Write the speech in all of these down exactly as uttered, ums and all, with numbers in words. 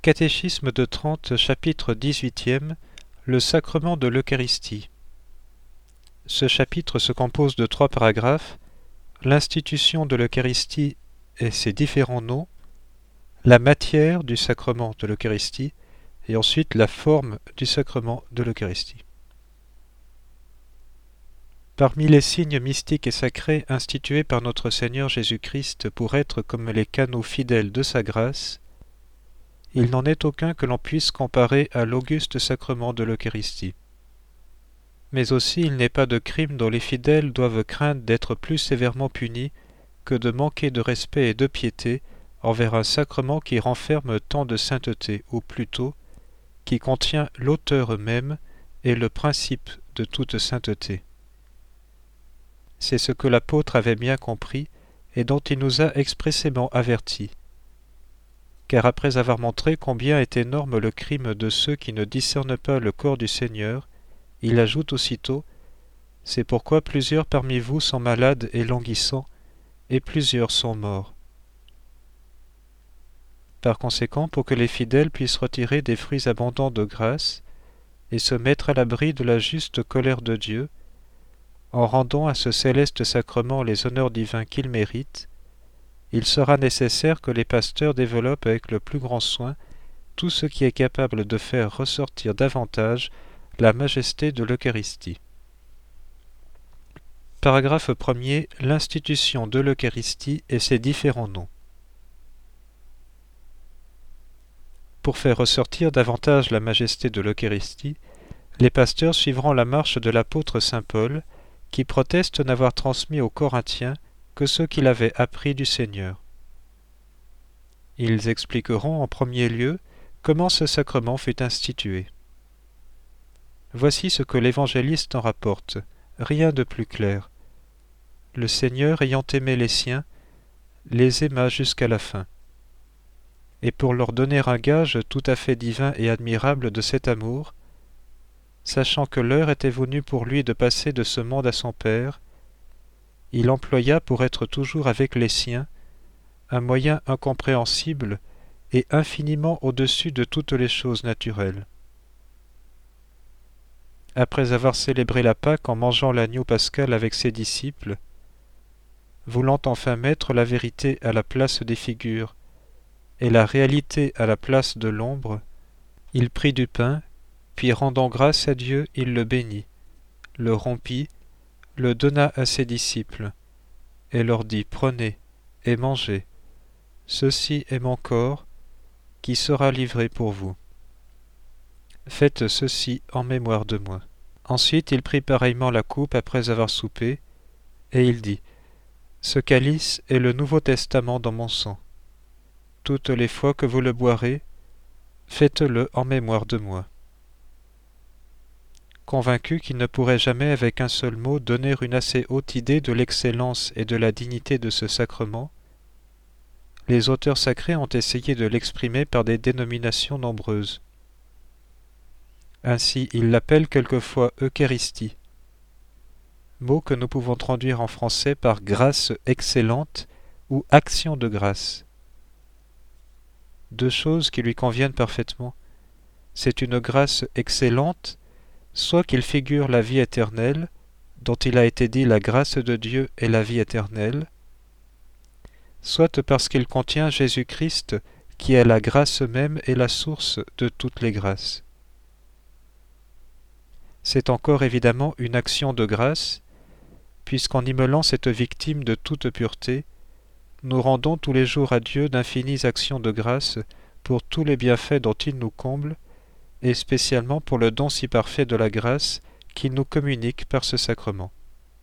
Catéchisme de Trente, chapitre dix-huitième, le sacrement de l'Eucharistie. Ce chapitre se compose de trois paragraphes: l'institution de l'Eucharistie et ses différents noms, la matière du sacrement de l'Eucharistie et ensuite la forme du sacrement de l'Eucharistie. Parmi les signes mystiques et sacrés institués par notre Seigneur Jésus-Christ pour être comme les canaux fidèles de sa grâce, il n'en est aucun que l'on puisse comparer à l'auguste sacrement de l'Eucharistie. Mais aussi il n'est pas de crime dont les fidèles doivent craindre d'être plus sévèrement punis que de manquer de respect et de piété envers un sacrement qui renferme tant de sainteté, ou plutôt, qui contient l'auteur même et le principe de toute sainteté. C'est ce que l'apôtre avait bien compris et dont il nous a expressément avertis. Car après avoir montré combien est énorme le crime de ceux qui ne discernent pas le corps du Seigneur, il ajoute aussitôt: « C'est pourquoi plusieurs parmi vous sont malades et languissants, et plusieurs sont morts. » Par conséquent, pour que les fidèles puissent retirer des fruits abondants de grâce et se mettre à l'abri de la juste colère de Dieu, en rendant à ce céleste sacrement les honneurs divins qu'il mérite, il sera nécessaire que les pasteurs développent avec le plus grand soin tout ce qui est capable de faire ressortir davantage la majesté de l'Eucharistie. Paragraphe premier. L'institution de l'Eucharistie et ses différents noms. Pour faire ressortir davantage la majesté de l'Eucharistie, les pasteurs suivront la marche de l'apôtre saint Paul, qui proteste n'avoir transmis aux Corinthiens que ce qu'il avait appris du Seigneur. Ils expliqueront en premier lieu comment ce sacrement fut institué. Voici ce que l'évangéliste en rapporte, rien de plus clair. Le Seigneur, ayant aimé les siens, les aima jusqu'à la fin. Et pour leur donner un gage tout à fait divin et admirable de cet amour, sachant que l'heure était venue pour lui de passer de ce monde à son Père, il employa pour être toujours avec les siens un moyen incompréhensible et infiniment au-dessus de toutes les choses naturelles. Après avoir célébré la Pâque en mangeant l'agneau pascal avec ses disciples, voulant enfin mettre la vérité à la place des figures et la réalité à la place de l'ombre, il prit du pain, puis rendant grâce à Dieu, il le bénit, le rompit, le donna à ses disciples, et leur dit: « Prenez et mangez, ceci est mon corps, qui sera livré pour vous. Faites ceci en mémoire de moi. » Ensuite il prit pareillement la coupe après avoir soupé, et il dit: « Ce calice est le Nouveau Testament dans mon sang. Toutes les fois que vous le boirez, faites-le en mémoire de moi. » Convaincu qu'il ne pourrait jamais avec un seul mot donner une assez haute idée de l'excellence et de la dignité de ce sacrement, les auteurs sacrés ont essayé de l'exprimer par des dénominations nombreuses. Ainsi, ils l'appellent quelquefois Eucharistie, mot que nous pouvons traduire en français par grâce excellente ou action de grâce. Deux choses qui lui conviennent parfaitement. C'est une grâce excellente, soit qu'il figure la vie éternelle, dont il a été dit la grâce de Dieu est la vie éternelle, soit parce qu'il contient Jésus-Christ, qui est la grâce même et la source de toutes les grâces. C'est encore évidemment une action de grâce, puisqu'en immolant cette victime de toute pureté, nous rendons tous les jours à Dieu d'infinies actions de grâce pour tous les bienfaits dont il nous comble, et spécialement pour le don si parfait de la grâce qu'il nous communique par ce sacrement.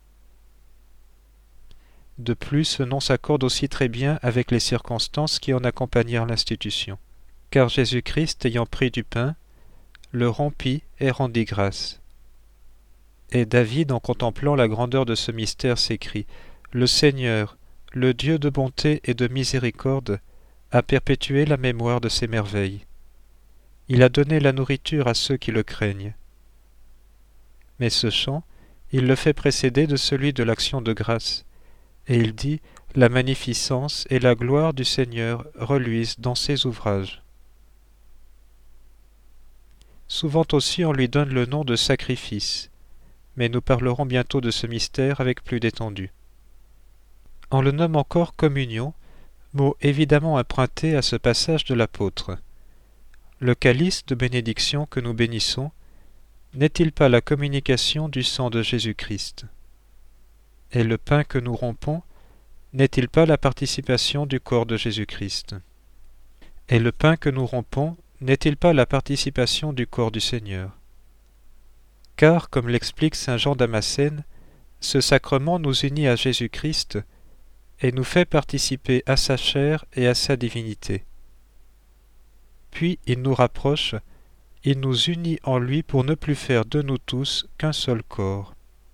De plus, ce nom s'accorde aussi très bien avec les circonstances qui en accompagnèrent l'institution. Car Jésus-Christ, ayant pris du pain, le rompit et rendit grâce. Et David, en contemplant la grandeur de ce mystère, s'écrie: « Le Seigneur, le Dieu de bonté et de miséricorde, a perpétué la mémoire de ses merveilles. Il a donné la nourriture à ceux qui le craignent. » Mais ce chant, il le fait précéder de celui de l'action de grâce, et il dit: « La magnificence et la gloire du Seigneur reluisent dans ses ouvrages. » Souvent aussi on lui donne le nom de sacrifice, mais nous parlerons bientôt de ce mystère avec plus d'étendue. On le nomme encore communion, mot évidemment emprunté à ce passage de l'apôtre. Le calice de bénédiction que nous bénissons n'est-il pas la communication du sang de Jésus-Christ? Et le pain que nous rompons n'est-il pas la participation du corps de Jésus-Christ? Et le pain que nous rompons n'est-il pas la participation du corps du Seigneur? Car, comme l'explique saint Jean Damascène, ce sacrement nous unit à Jésus-Christ et nous fait participer à sa chair et à sa divinité. Puis il nous rapproche, il nous unit en lui pour ne plus faire de nous tous qu'un seul corps.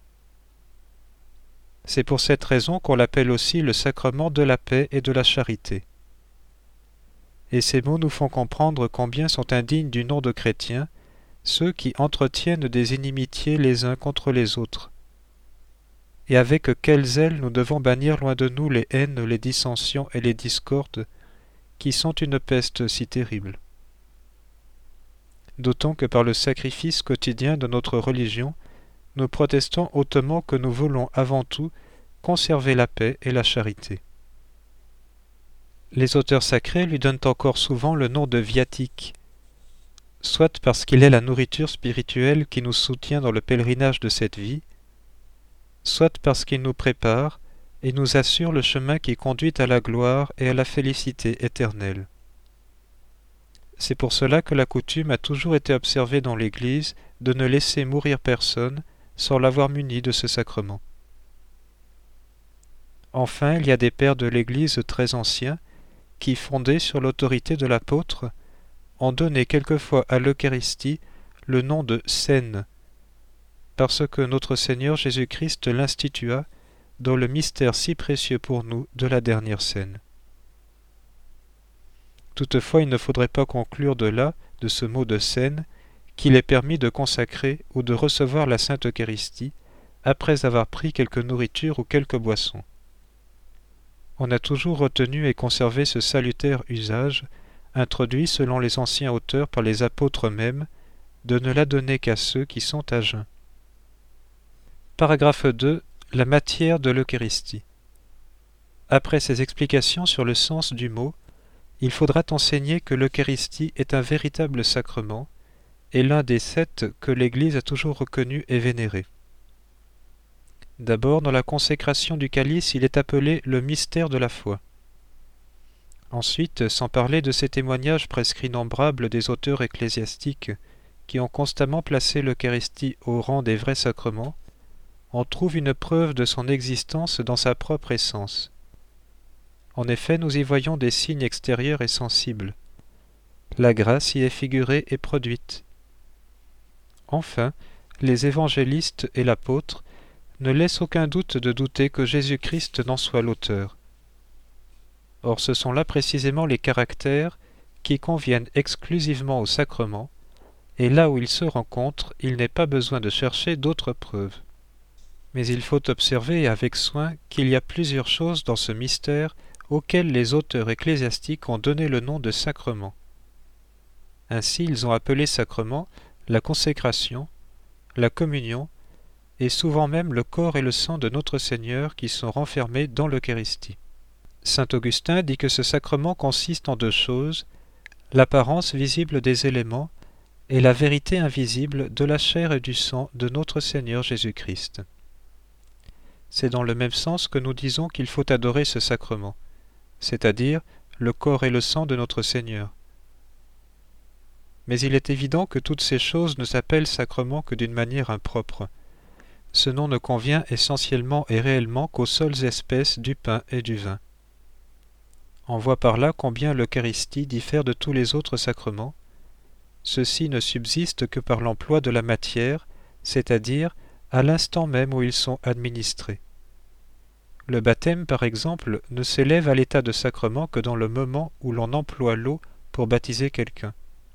C'est pour cette raison qu'on l'appelle aussi le sacrement de la paix et de la charité. Et ces mots nous font comprendre combien sont indignes du nom de chrétiens ceux qui entretiennent des inimitiés les uns contre les autres, et avec quel zèle nous devons bannir loin de nous les haines, les dissensions et les discordes, qui sont une peste si terrible. D'autant que par le sacrifice quotidien de notre religion, nous protestons hautement que nous voulons avant tout conserver la paix et la charité. Les auteurs sacrés lui donnent encore souvent le nom de viatique, soit parce qu'il est la nourriture spirituelle qui nous soutient dans le pèlerinage de cette vie, soit parce qu'il nous prépare et nous assure le chemin qui conduit à la gloire et à la félicité éternelle. C'est pour cela que la coutume a toujours été observée dans l'Église de ne laisser mourir personne sans l'avoir muni de ce sacrement. Enfin, il y a des pères de l'Église très anciens qui, fondés sur l'autorité de l'apôtre, ont donné quelquefois à l'Eucharistie le nom de scène, parce que notre Seigneur Jésus-Christ l'institua dans le mystère si précieux pour nous de la dernière scène. Toutefois, il ne faudrait pas conclure de là, de ce mot de scène, qu'il est permis de consacrer ou de recevoir la Sainte Eucharistie après avoir pris quelque nourriture ou quelque boisson. On a toujours retenu et conservé ce salutaire usage, introduit selon les anciens auteurs par les apôtres eux-mêmes, de ne la donner qu'à ceux qui sont à jeun. Paragraphe deux. La matière de l'Eucharistie. Après ces explications sur le sens du mot, il faudra enseigner que l'Eucharistie est un véritable sacrement et l'un des sept que l'Église a toujours reconnu et vénéré. D'abord, dans la consécration du calice, il est appelé le mystère de la foi. Ensuite, sans parler de ces témoignages presque innombrables des auteurs ecclésiastiques qui ont constamment placé l'Eucharistie au rang des vrais sacrements, on trouve une preuve de son existence dans sa propre essence. En effet, nous y voyons des signes extérieurs et sensibles. La grâce y est figurée et produite. Enfin, les évangélistes et l'apôtre ne laissent aucun doute de douter que Jésus-Christ n'en soit l'auteur. Or ce sont là précisément les caractères qui conviennent exclusivement au sacrement, et là où ils se rencontrent, il n'est pas besoin de chercher d'autres preuves. Mais il faut observer avec soin qu'il y a plusieurs choses dans ce mystère auxquelles les auteurs ecclésiastiques ont donné le nom de sacrement. Ainsi ils ont appelé sacrement la consécration, la communion, et souvent même le corps et le sang de notre Seigneur qui sont renfermés dans l'Eucharistie. Saint Augustin dit que ce sacrement consiste en deux choses, l'apparence visible des éléments et la vérité invisible de la chair et du sang de notre Seigneur Jésus-Christ. C'est dans le même sens que nous disons qu'il faut adorer ce sacrement, c'est-à-dire le corps et le sang de notre Seigneur. Mais il est évident que toutes ces choses ne s'appellent sacrement que d'une manière impropre. Ce nom ne convient essentiellement et réellement qu'aux seules espèces du pain et du vin. On voit par là combien l'Eucharistie diffère de tous les autres sacrements. Ceux-ci ne subsistent que par l'emploi de la matière, c'est-à-dire à l'instant même où ils sont administrés. Le baptême, par exemple, ne s'élève à l'état de sacrement que dans le moment où l'on emploie l'eau pour baptiser quelqu'un.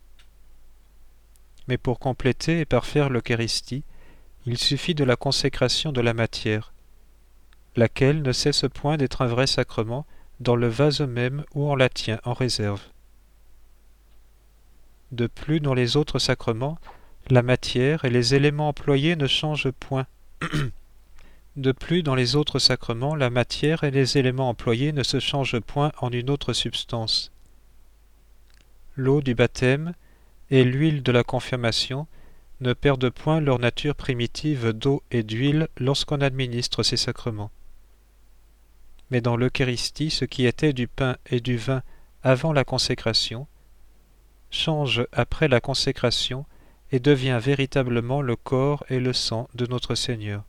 Mais pour compléter et parfaire l'Eucharistie, il suffit de la consécration de la matière, laquelle ne cesse point d'être un vrai sacrement dans le vase même où on la tient en réserve. De plus, dans les autres sacrements, la matière et les éléments employés ne changent point. De plus, dans les autres sacrements, la matière et les éléments employés ne se changent point en une autre substance. L'eau du baptême et l'huile de la confirmation ne perdent point leur nature primitive d'eau et d'huile lorsqu'on administre ces sacrements. Mais dans l'Eucharistie, ce qui était du pain et du vin avant la consécration change après la consécration et devient véritablement le corps et le sang de notre Seigneur.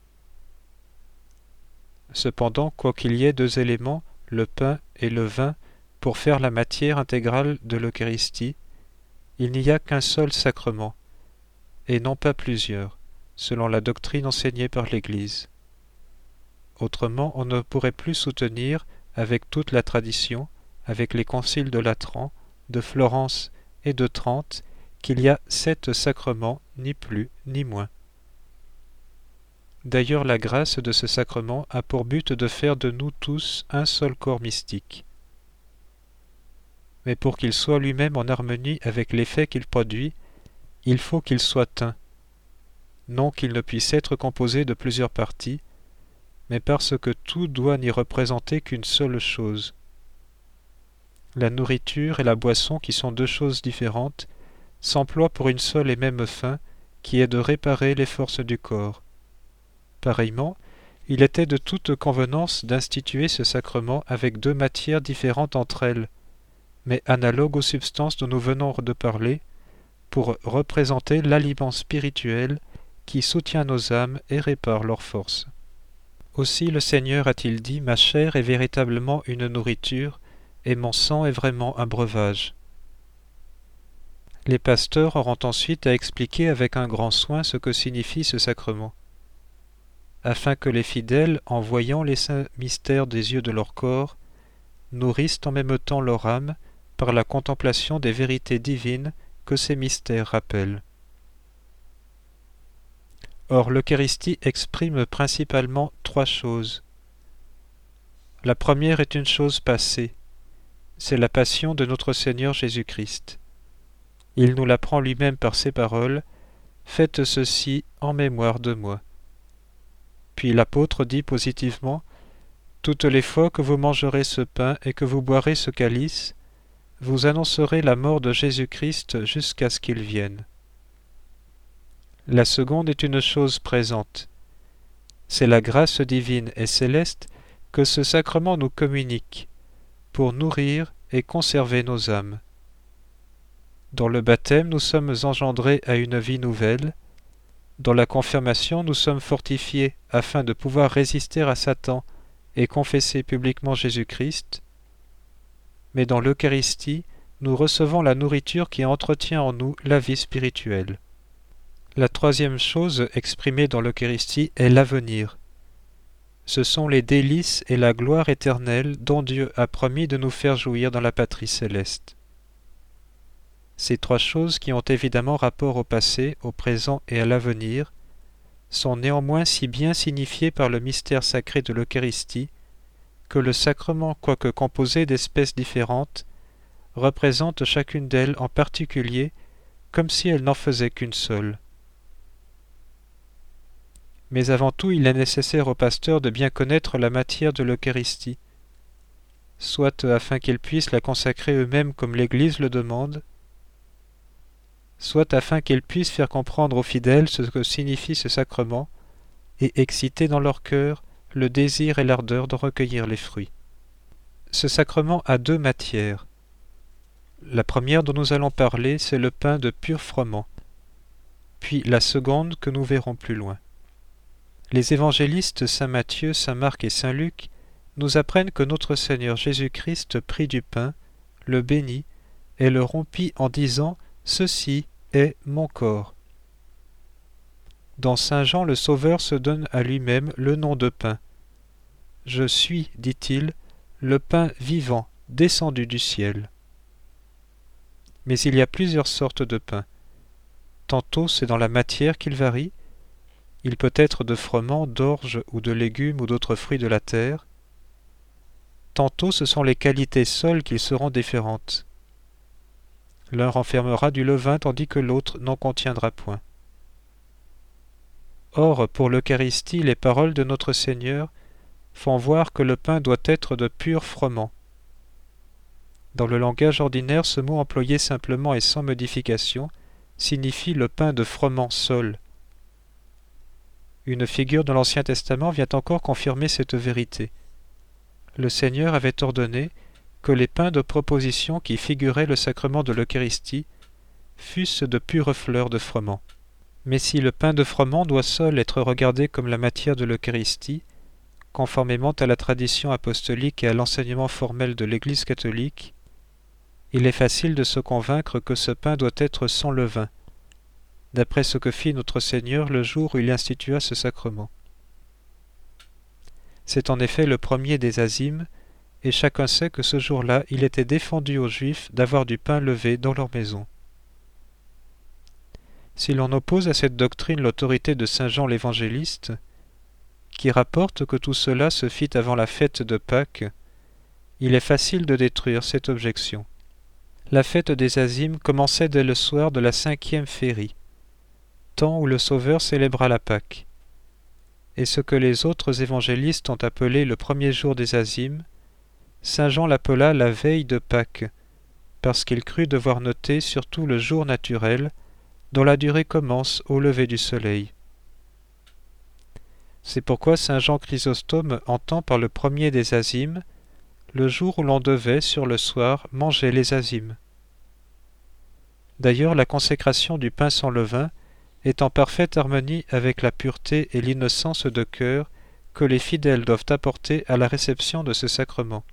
Cependant, quoiqu'il y ait deux éléments, le pain et le vin, pour faire la matière intégrale de l'Eucharistie, il n'y a qu'un seul sacrement, et non pas plusieurs, selon la doctrine enseignée par l'Église. Autrement, on ne pourrait plus soutenir, avec toute la tradition, avec les conciles de Latran, de Florence et de Trente, qu'il y a sept sacrements, ni plus ni moins. D'ailleurs, la grâce de ce sacrement a pour but de faire de nous tous un seul corps mystique. Mais pour qu'il soit lui-même en harmonie avec l'effet qu'il produit, il faut qu'il soit un. Non qu'il ne puisse être composé de plusieurs parties, mais parce que tout doit n'y représenter qu'une seule chose. La nourriture et la boisson, qui sont deux choses différentes, s'emploient pour une seule et même fin, qui est de réparer les forces du corps. Pareillement, il était de toute convenance d'instituer ce sacrement avec deux matières différentes entre elles, mais analogues aux substances dont nous venons de parler, pour représenter l'aliment spirituel qui soutient nos âmes et répare leurs forces. Aussi le Seigneur a-t-il dit « Ma chair est véritablement une nourriture, et mon sang est vraiment un breuvage. » Les pasteurs auront ensuite à expliquer avec un grand soin ce que signifie ce sacrement, afin que les fidèles, en voyant les saints mystères des yeux de leur corps, nourrissent en même temps leur âme par la contemplation des vérités divines que ces mystères rappellent. Or, l'Eucharistie exprime principalement trois choses. La première est une chose passée, c'est la passion de notre Seigneur Jésus-Christ. Il nous l'apprend lui-même par ces paroles, « Faites ceci en mémoire de moi ». Puis l'apôtre dit positivement, « Toutes les fois que vous mangerez ce pain et que vous boirez ce calice, vous annoncerez la mort de Jésus-Christ jusqu'à ce qu'il vienne. » La seconde est une chose présente. C'est la grâce divine et céleste que ce sacrement nous communique pour nourrir et conserver nos âmes. Dans le baptême, nous sommes engendrés à une vie nouvelle. Dans la confirmation, nous sommes fortifiés afin de pouvoir résister à Satan et confesser publiquement Jésus-Christ. Mais dans l'Eucharistie, nous recevons la nourriture qui entretient en nous la vie spirituelle. La troisième chose exprimée dans l'Eucharistie est l'avenir. Ce sont les délices et la gloire éternelle dont Dieu a promis de nous faire jouir dans la patrie céleste. Ces trois choses, qui ont évidemment rapport au passé, au présent et à l'avenir, sont néanmoins si bien signifiées par le mystère sacré de l'Eucharistie que le sacrement, quoique composé d'espèces différentes, représente chacune d'elles en particulier comme si elle n'en faisait qu'une seule. Mais avant tout, il est nécessaire au pasteur de bien connaître la matière de l'Eucharistie, soit afin qu'ils puissent la consacrer eux-mêmes comme l'Église le demande, soit afin qu'ils puissent faire comprendre aux fidèles ce que signifie ce sacrement et exciter dans leur cœur le désir et l'ardeur de recueillir les fruits. Ce sacrement a deux matières. La première dont nous allons parler, c'est le pain de pur froment, puis la seconde que nous verrons plus loin. Les évangélistes Saint Matthieu, Saint Marc et Saint Luc nous apprennent que notre Seigneur Jésus-Christ prit du pain, le bénit et le rompit en disant « Ceci est mon corps ». Dans Saint Jean, le Sauveur se donne à lui-même le nom de pain. « Je suis, dit-il, le pain vivant, descendu du ciel ». Mais il y a plusieurs sortes de pain. Tantôt c'est dans la matière qu'il varie, il peut être de froment, d'orge ou de légumes ou d'autres fruits de la terre. Tantôt ce sont les qualités seules qui seront différentes. L'un renfermera du levain tandis que l'autre n'en contiendra point. Or, pour l'Eucharistie, les paroles de notre Seigneur font voir que le pain doit être de pur froment. Dans le langage ordinaire, ce mot employé simplement et sans modification signifie le pain de froment sol. Une figure de l'Ancien Testament vient encore confirmer cette vérité. Le Seigneur avait ordonné que les pains de proposition qui figuraient le sacrement de l'Eucharistie fussent de pures fleurs de froment. Mais si le pain de froment doit seul être regardé comme la matière de l'Eucharistie, conformément à la tradition apostolique et à l'enseignement formel de l'Église catholique, il est facile de se convaincre que ce pain doit être sans levain, d'après ce que fit notre Seigneur le jour où il institua ce sacrement. C'est en effet le premier des azymes, et chacun sait que ce jour-là, il était défendu aux Juifs d'avoir du pain levé dans leur maison. Si l'on oppose à cette doctrine l'autorité de saint Jean l'Évangéliste, qui rapporte que tout cela se fit avant la fête de Pâques, il est facile de détruire cette objection. La fête des azymes commençait dès le soir de la cinquième férie, temps où le Sauveur célébra la Pâque. Et ce que les autres évangélistes ont appelé le premier jour des azymes, saint Jean l'appela la veille de Pâques, parce qu'il crut devoir noter surtout le jour naturel, dont la durée commence au lever du soleil. C'est pourquoi saint Jean Chrysostome entend par le premier des azymes le jour où l'on devait, sur le soir, manger les azymes. D'ailleurs, la consécration du pain sans levain est en parfaite harmonie avec la pureté et l'innocence de cœur que les fidèles doivent apporter à la réception de ce sacrement.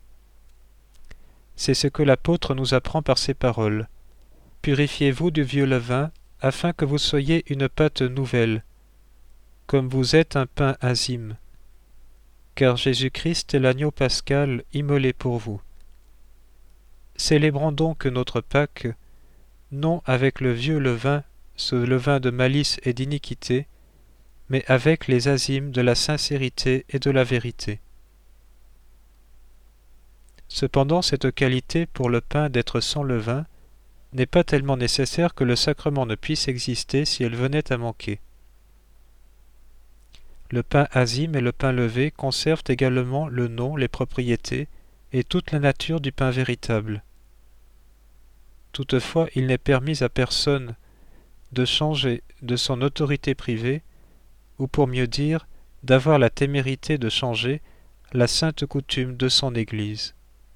C'est ce que l'apôtre nous apprend par ces paroles. « Purifiez-vous du vieux levain, afin que vous soyez une pâte nouvelle, comme vous êtes un pain azyme, car Jésus-Christ est l'agneau pascal immolé pour vous. Célébrons donc notre Pâques, non avec le vieux levain, ce levain de malice et d'iniquité, mais avec les azymes de la sincérité et de la vérité. » Cependant, cette qualité pour le pain d'être sans levain n'est pas tellement nécessaire que le sacrement ne puisse exister si elle venait à manquer. Le pain azyme et le pain levé conservent également le nom, les propriétés et toute la nature du pain véritable. Toutefois, il n'est permis à personne de changer de son autorité privée, ou pour mieux dire, d'avoir la témérité de changer la sainte coutume de son Église.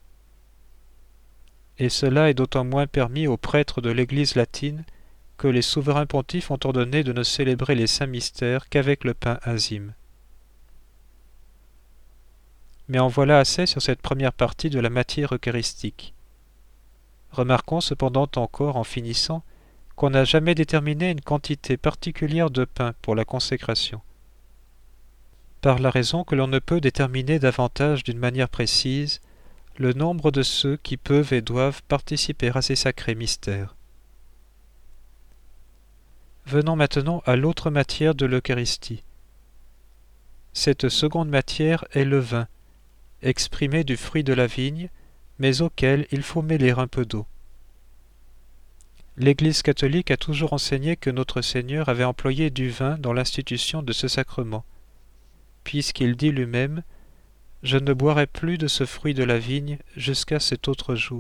Et cela est d'autant moins permis aux prêtres de l'Église latine que les souverains pontifes ont ordonné de ne célébrer les saints mystères qu'avec le pain azyme. Mais en voilà assez sur cette première partie de la matière eucharistique. Remarquons cependant encore, en finissant, qu'on n'a jamais déterminé une quantité particulière de pain pour la consécration, par la raison que l'on ne peut déterminer davantage d'une manière précise le nombre de ceux qui peuvent et doivent participer à ces sacrés mystères. Venons maintenant à l'autre matière de l'Eucharistie. Cette seconde matière est le vin, exprimé du fruit de la vigne, mais auquel il faut mêler un peu d'eau. L'Église catholique a toujours enseigné que notre Seigneur avait employé du vin dans l'institution de ce sacrement, puisqu'il dit lui-même « Je ne boirai plus de ce fruit de la vigne jusqu'à cet autre jour ».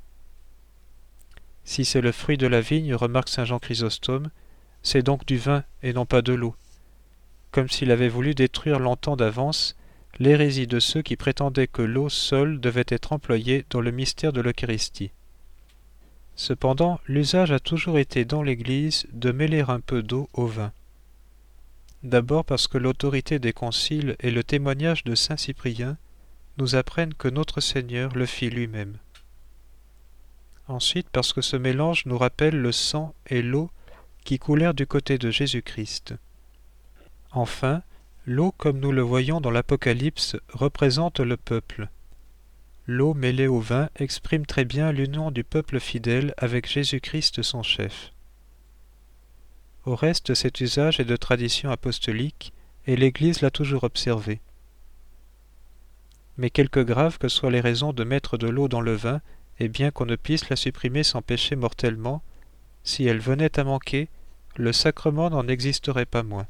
Si c'est le fruit de la vigne, remarque saint Jean Chrysostome, c'est donc du vin et non pas de l'eau, comme s'il avait voulu détruire longtemps d'avance l'hérésie de ceux qui prétendaient que l'eau seule devait être employée dans le mystère de l'Eucharistie. Cependant, l'usage a toujours été dans l'Église de mêler un peu d'eau au vin. D'abord parce que l'autorité des conciles et le témoignage de saint Cyprien nous apprennent que notre Seigneur le fit lui-même. Ensuite parce que ce mélange nous rappelle le sang et l'eau qui coulèrent du côté de Jésus-Christ. Enfin, l'eau, comme nous le voyons dans l'Apocalypse, représente le peuple. L'eau mêlée au vin exprime très bien l'union du peuple fidèle avec Jésus-Christ son chef. Au reste, cet usage est de tradition apostolique, et l'Église l'a toujours observé. Mais quelque graves que soient les raisons de mettre de l'eau dans le vin, et bien qu'on ne puisse la supprimer sans pécher mortellement, si elle venait à manquer, le sacrement n'en existerait pas moins.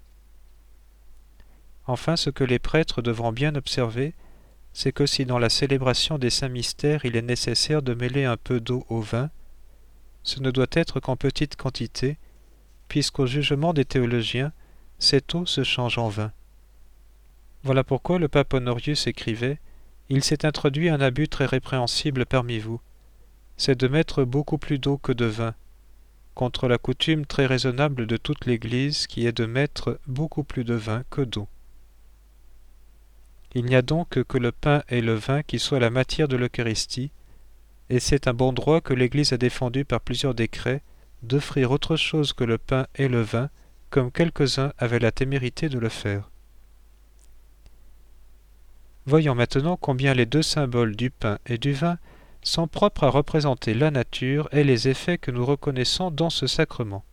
Enfin, ce que les prêtres devront bien observer, c'est que si dans la célébration des saints mystères il est nécessaire de mêler un peu d'eau au vin, ce ne doit être qu'en petite quantité, puisqu'au jugement des théologiens, cette eau se change en vin. Voilà pourquoi le pape Honorius écrivait « Il s'est introduit un abus très répréhensible parmi vous, c'est de mettre beaucoup plus d'eau que de vin, contre la coutume très raisonnable de toute l'Église qui est de mettre beaucoup plus de vin que d'eau. Il n'y a donc que le pain et le vin qui soient la matière de l'Eucharistie, et c'est un bon droit que l'Église a défendu par plusieurs décrets d'offrir autre chose que le pain et le vin, comme quelques-uns avaient la témérité de le faire. Voyons maintenant combien les deux symboles du pain et du vin sont propres à représenter la nature et les effets que nous reconnaissons dans ce sacrement.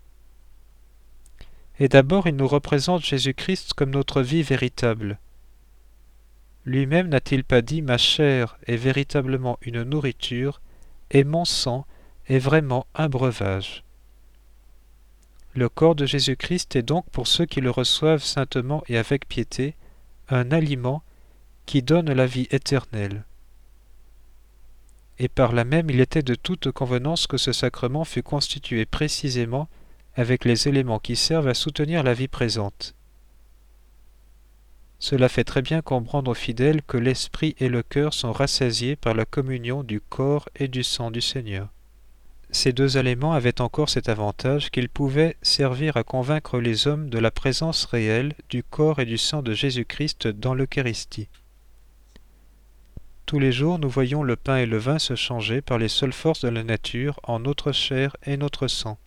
Et d'abord, il nous représente Jésus-Christ comme notre vie véritable. Lui-même n'a-t-il pas dit « Ma chair est véritablement une nourriture, et mon sang est vraiment un breuvage ». Le corps de Jésus-Christ est donc pour ceux qui le reçoivent saintement et avec piété, un aliment qui donne la vie éternelle. Et par là même il était de toute convenance que ce sacrement fût constitué précisément avec les éléments qui servent à soutenir la vie présente. Cela fait très bien comprendre aux fidèles que l'esprit et le cœur sont rassasiés par la communion du corps et du sang du Seigneur. Ces deux éléments avaient encore cet avantage qu'ils pouvaient servir à convaincre les hommes de la présence réelle du corps et du sang de Jésus-Christ dans l'Eucharistie. Tous les jours, nous voyons le pain et le vin se changer par les seules forces de la nature en notre chair et notre sang.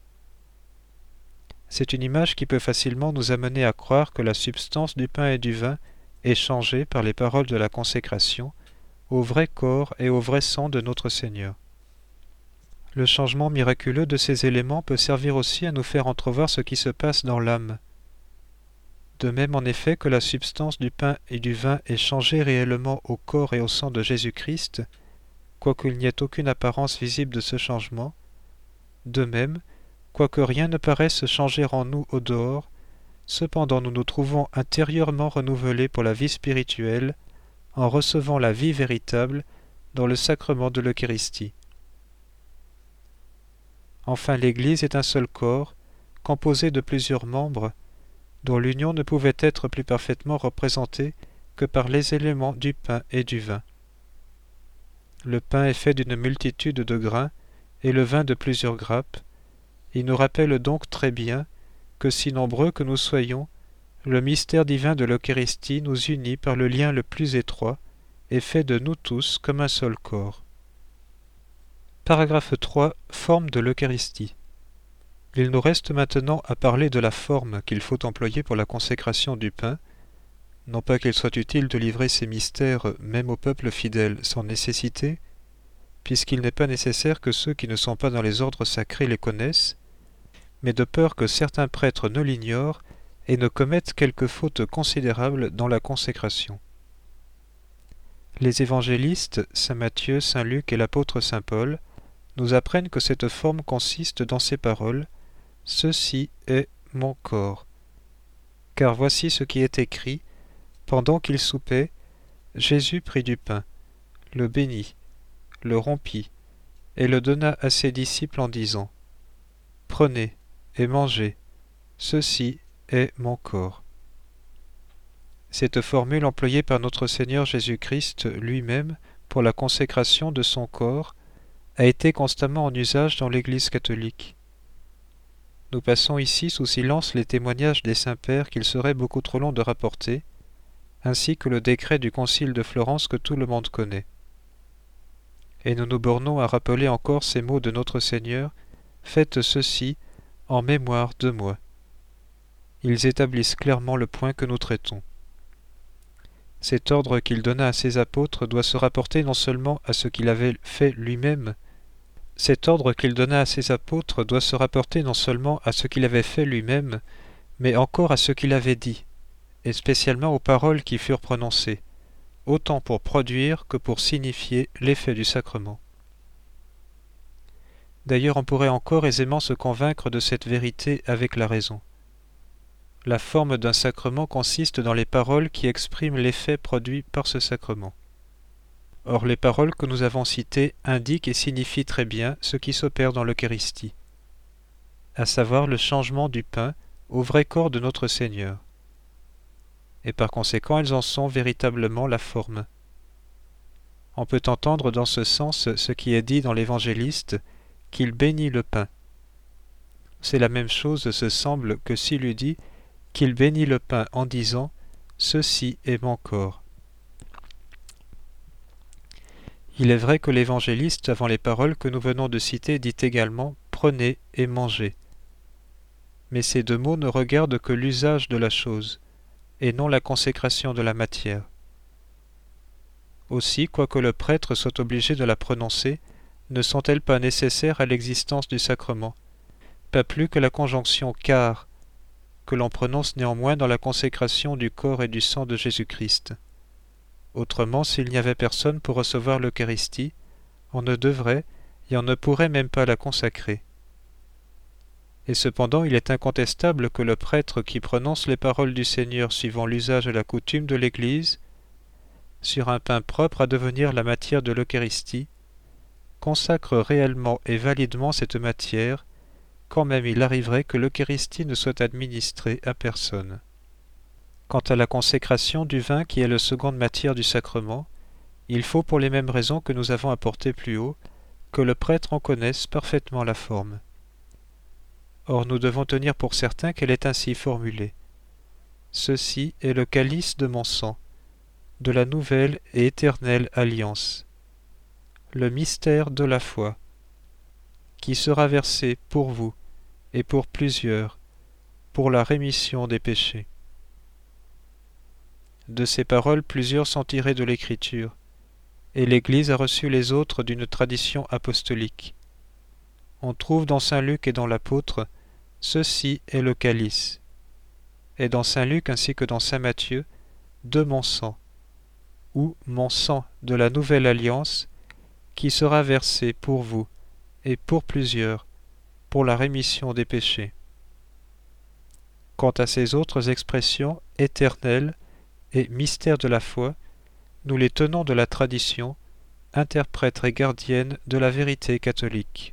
C'est une image qui peut facilement nous amener à croire que la substance du pain et du vin est changée par les paroles de la consécration au vrai corps et au vrai sang de notre Seigneur. Le changement miraculeux de ces éléments peut servir aussi à nous faire entrevoir ce qui se passe dans l'âme. De même en effet que la substance du pain et du vin est changée réellement au corps et au sang de Jésus-Christ, quoiqu'il n'y ait aucune apparence visible de ce changement, de même, quoique rien ne paraisse changer en nous au dehors, cependant nous nous trouvons intérieurement renouvelés pour la vie spirituelle en recevant la vie véritable dans le sacrement de l'Eucharistie. Enfin, l'Église est un seul corps, composé de plusieurs membres, dont l'union ne pouvait être plus parfaitement représentée que par les éléments du pain et du vin. Le pain est fait d'une multitude de grains et le vin de plusieurs grappes. Il nous rappelle donc très bien que, si nombreux que nous soyons, le mystère divin de l'Eucharistie nous unit par le lien le plus étroit et fait de nous tous comme un seul corps. Paragraphe trois. Forme de l'Eucharistie. Il nous reste maintenant à parler de la forme qu'il faut employer pour la consécration du pain, non pas qu'il soit utile de livrer ces mystères même au peuple fidèle sans nécessité, puisqu'il n'est pas nécessaire que ceux qui ne sont pas dans les ordres sacrés les connaissent, mais de peur que certains prêtres ne l'ignorent et ne commettent quelque faute considérable dans la consécration. Les évangélistes, saint Matthieu, saint Luc et l'apôtre saint Paul, nous apprennent que cette forme consiste dans ces paroles « Ceci est mon corps ». Car voici ce qui est écrit, pendant qu'il soupait, Jésus prit du pain, le bénit, le rompit, et le donna à ses disciples en disant « Prenez et mangez, ceci est mon corps ». Cette formule employée par notre Seigneur Jésus-Christ lui-même pour la consécration de son corps a été constamment en usage dans l'Église catholique. Nous passons ici sous silence les témoignages des saints-pères qu'il serait beaucoup trop long de rapporter, ainsi que le décret du Concile de Florence que tout le monde connaît. Et nous nous bornons à rappeler encore ces mots de notre Seigneur « Faites ceci en mémoire de moi ». Ils établissent clairement le point que nous traitons. Cet ordre qu'il donna à ses apôtres doit se rapporter non seulement à ce qu'il avait fait lui-même, Cet ordre qu'il donna à ses apôtres doit se rapporter non seulement à ce qu'il avait fait lui-même, mais encore à ce qu'il avait dit, et spécialement aux paroles qui furent prononcées. autant pour produire que pour signifier l'effet du sacrement. D'ailleurs, on pourrait encore aisément se convaincre de cette vérité avec la raison. La forme d'un sacrement consiste dans les paroles qui expriment l'effet produit par ce sacrement. Or, les paroles que nous avons citées indiquent et signifient très bien ce qui s'opère dans l'Eucharistie, à savoir le changement du pain au vrai corps de notre Seigneur. Et par conséquent, elles en sont véritablement la forme. On peut entendre dans ce sens ce qui est dit dans l'Évangéliste, qu'il bénit le pain. C'est la même chose, ce semble, que s'il eût dit qu'il bénit le pain en disant « Ceci est mon corps ». Il est vrai que l'Évangéliste, avant les paroles que nous venons de citer, dit également « Prenez et mangez ». Mais ces deux mots ne regardent que l'usage de la chose, et non la consécration de la matière. Aussi, quoique le prêtre soit obligé de la prononcer, ne sont-elles pas nécessaires à l'existence du sacrement, pas plus que la conjonction « car », que l'on prononce néanmoins dans la consécration du corps et du sang de Jésus-Christ. Autrement, s'il n'y avait personne pour recevoir l'Eucharistie, on ne devrait et on ne pourrait même pas la consacrer. Et cependant, il est incontestable que le prêtre qui prononce les paroles du Seigneur suivant l'usage et la coutume de l'Église, sur un pain propre à devenir la matière de l'Eucharistie, consacre réellement et validement cette matière, quand même il arriverait que l'Eucharistie ne soit administrée à personne. Quant à la consécration du vin qui est la seconde matière du sacrement, il faut pour les mêmes raisons que nous avons apportées plus haut, que le prêtre en connaisse parfaitement la forme. Or nous devons tenir pour certain qu'elle est ainsi formulée. Ceci est le calice de mon sang, de la nouvelle et éternelle alliance, le mystère de la foi, qui sera versé pour vous et pour plusieurs, pour la rémission des péchés. De ces paroles, plusieurs sont tirées de l'Écriture, et l'Église a reçu les autres d'une tradition apostolique. On trouve dans saint Luc et dans l'apôtre « Ceci est le calice », et dans saint Luc ainsi que dans saint Matthieu « de mon sang », ou « mon sang de la nouvelle alliance, qui sera versé pour vous et pour plusieurs, pour la rémission des péchés ». Quant à ces autres expressions éternelles et mystères de la foi, nous les tenons de la tradition, interprètes et gardiennes de la vérité catholique.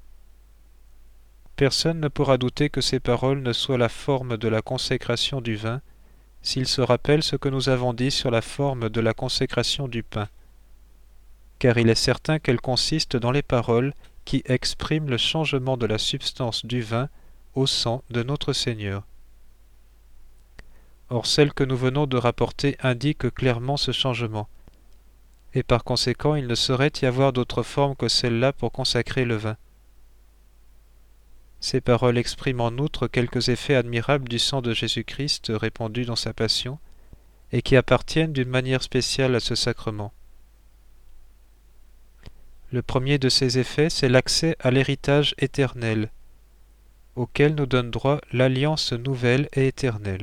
Personne ne pourra douter que ces paroles ne soient la forme de la consécration du vin, s'il se rappelle ce que nous avons dit sur la forme de la consécration du pain, car il est certain qu'elles consistent dans les paroles qui expriment le changement de la substance du vin au sang de notre Seigneur. Or celle que nous venons de rapporter indique clairement ce changement, et par conséquent il ne saurait y avoir d'autre forme que celle-là pour consacrer le vin. Ces paroles expriment en outre quelques effets admirables du sang de Jésus-Christ répandu dans sa passion, et qui appartiennent d'une manière spéciale à ce sacrement. Le premier de ces effets, c'est l'accès à l'héritage éternel, auquel nous donne droit l'alliance nouvelle et éternelle.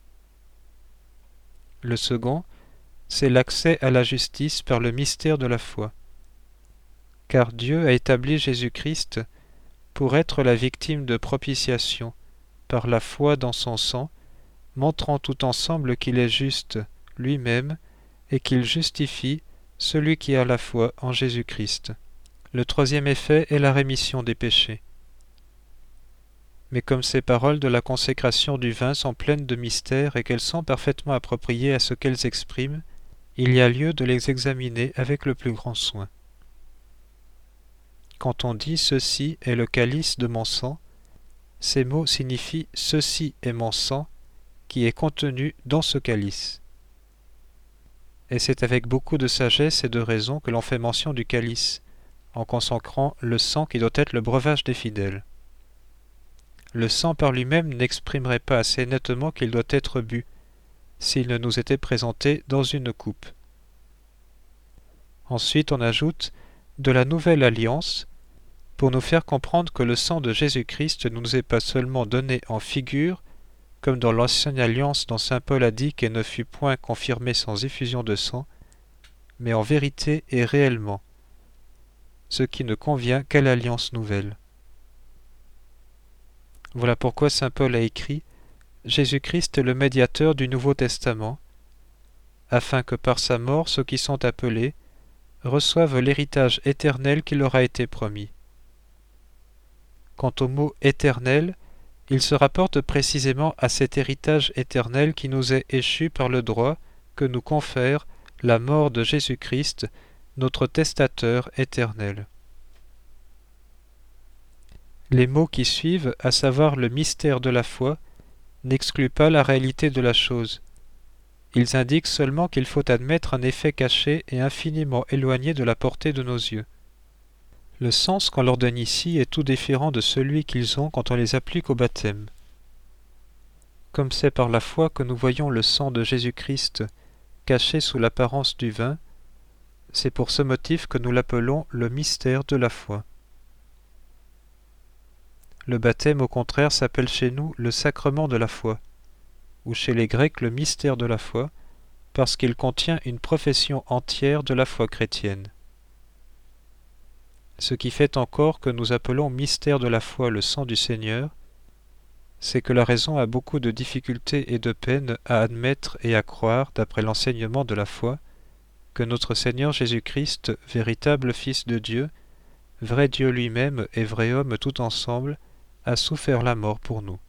Le second, c'est l'accès à la justice par le mystère de la foi, car Dieu a établi Jésus-Christ pour être la victime de propitiation par la foi dans son sang, montrant tout ensemble qu'il est juste lui-même et qu'il justifie celui qui a la foi en Jésus-Christ. Le troisième effet est la rémission des péchés. Mais comme ces paroles de la consécration du vin sont pleines de mystères et qu'elles sont parfaitement appropriées à ce qu'elles expriment, il y a lieu de les examiner avec le plus grand soin. Quand on dit « ceci est le calice de mon sang », ces mots signifient « ceci est mon sang » qui est contenu dans ce calice. Et c'est avec beaucoup de sagesse et de raison que l'on fait mention du calice, en consacrant le sang qui doit être le breuvage des fidèles. Le sang par lui-même n'exprimerait pas assez nettement qu'il doit être bu, s'il ne nous était présenté dans une coupe. Ensuite, on ajoute de la nouvelle alliance, pour nous faire comprendre que le sang de Jésus-Christ ne nous est pas seulement donné en figure, comme dans l'ancienne alliance dont saint Paul a dit qu'elle ne fut point confirmée sans effusion de sang, mais en vérité et réellement, ce qui ne convient qu'à l'alliance nouvelle. Voilà pourquoi saint Paul a écrit « Jésus-Christ est le médiateur du Nouveau Testament, afin que par sa mort ceux qui sont appelés reçoivent l'héritage éternel qui leur a été promis. » Quant au mot « éternel », il se rapporte précisément à cet héritage éternel qui nous est échu par le droit que nous confère la mort de Jésus-Christ, notre testateur éternel. Les mots qui suivent, à savoir le mystère de la foi, n'excluent pas la réalité de la chose. Ils indiquent seulement qu'il faut admettre un effet caché et infiniment éloigné de la portée de nos yeux. Le sens qu'on leur donne ici est tout différent de celui qu'ils ont quand on les applique au baptême. Comme c'est par la foi que nous voyons le sang de Jésus-Christ caché sous l'apparence du vin, c'est pour ce motif que nous l'appelons le mystère de la foi. Le baptême, au contraire, s'appelle chez nous le sacrement de la foi, ou chez les Grecs le mystère de la foi, parce qu'il contient une profession entière de la foi chrétienne. Ce qui fait encore que nous appelons mystère de la foi le sang du Seigneur, c'est que la raison a beaucoup de difficultés et de peines à admettre et à croire, d'après l'enseignement de la foi, que notre Seigneur Jésus-Christ, véritable Fils de Dieu, vrai Dieu lui-même et vrai homme tout ensemble, a souffert la mort pour nous.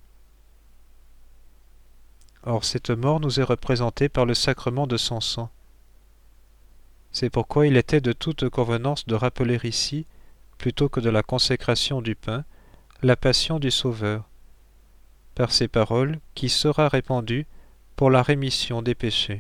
Or cette mort nous est représentée par le sacrement de son sang. C'est pourquoi il était de toute convenance de rappeler ici, plutôt que de la consécration du pain, la passion du Sauveur, par ces paroles qui sera répandue pour la rémission des péchés.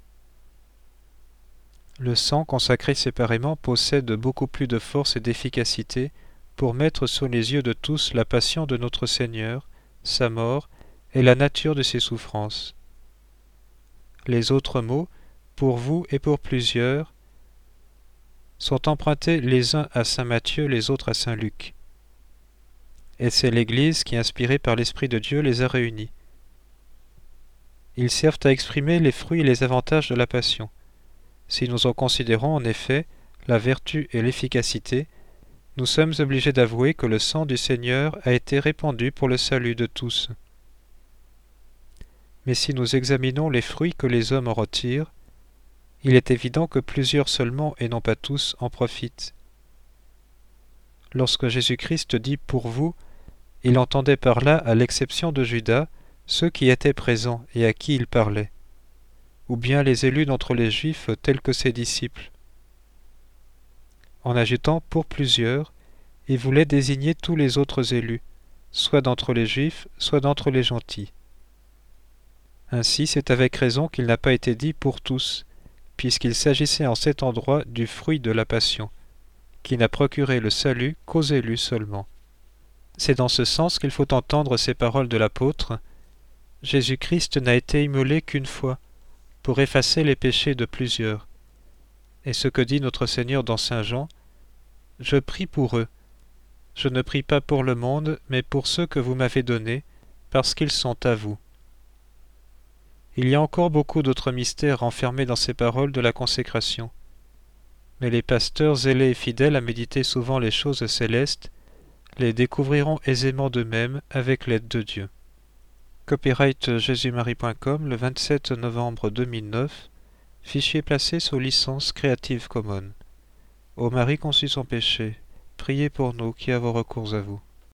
Le sang consacré séparément possède beaucoup plus de force et d'efficacité pour mettre sous les yeux de tous la passion de notre Seigneur, sa mort et la nature de ses souffrances. Les autres mots, pour vous et pour plusieurs, sont empruntés les uns à saint Matthieu, les autres à saint Luc. Et c'est l'Église qui, inspirée par l'Esprit de Dieu, les a réunis. Ils servent à exprimer les fruits et les avantages de la passion. Si nous en considérons en effet la vertu et l'efficacité, nous sommes obligés d'avouer que le sang du Seigneur a été répandu pour le salut de tous. Mais si nous examinons les fruits que les hommes en retirent, il est évident que plusieurs seulement, et non pas tous, en profitent. Lorsque Jésus-Christ dit « pour vous », il entendait par là, à l'exception de Judas, ceux qui étaient présents et à qui il parlait, ou bien les élus d'entre les Juifs tels que ses disciples. En ajoutant « pour plusieurs », il voulait désigner tous les autres élus, soit d'entre les Juifs, soit d'entre les gentils. Ainsi, c'est avec raison qu'il n'a pas été dit « pour tous », puisqu'il s'agissait en cet endroit du fruit de la passion, qui n'a procuré le salut qu'aux élus seulement. C'est dans ce sens qu'il faut entendre ces paroles de l'apôtre. Jésus-Christ n'a été immolé qu'une fois, pour effacer les péchés de plusieurs. Et ce que dit notre Seigneur dans saint Jean, « Je prie pour eux. Je ne prie pas pour le monde, mais pour ceux que vous m'avez donnés, parce qu'ils sont à vous. » Il y a encore beaucoup d'autres mystères renfermés dans ces paroles de la consécration. Mais les pasteurs zélés et fidèles à méditer souvent les choses célestes les découvriront aisément d'eux-mêmes avec l'aide de Dieu. Copyright jésus marie point com, le vingt-sept novembre deux mille neuf, fichier placé sous licence Creative Commons. Ô Marie conçue sans péché, priez pour nous qui avons recours à vous.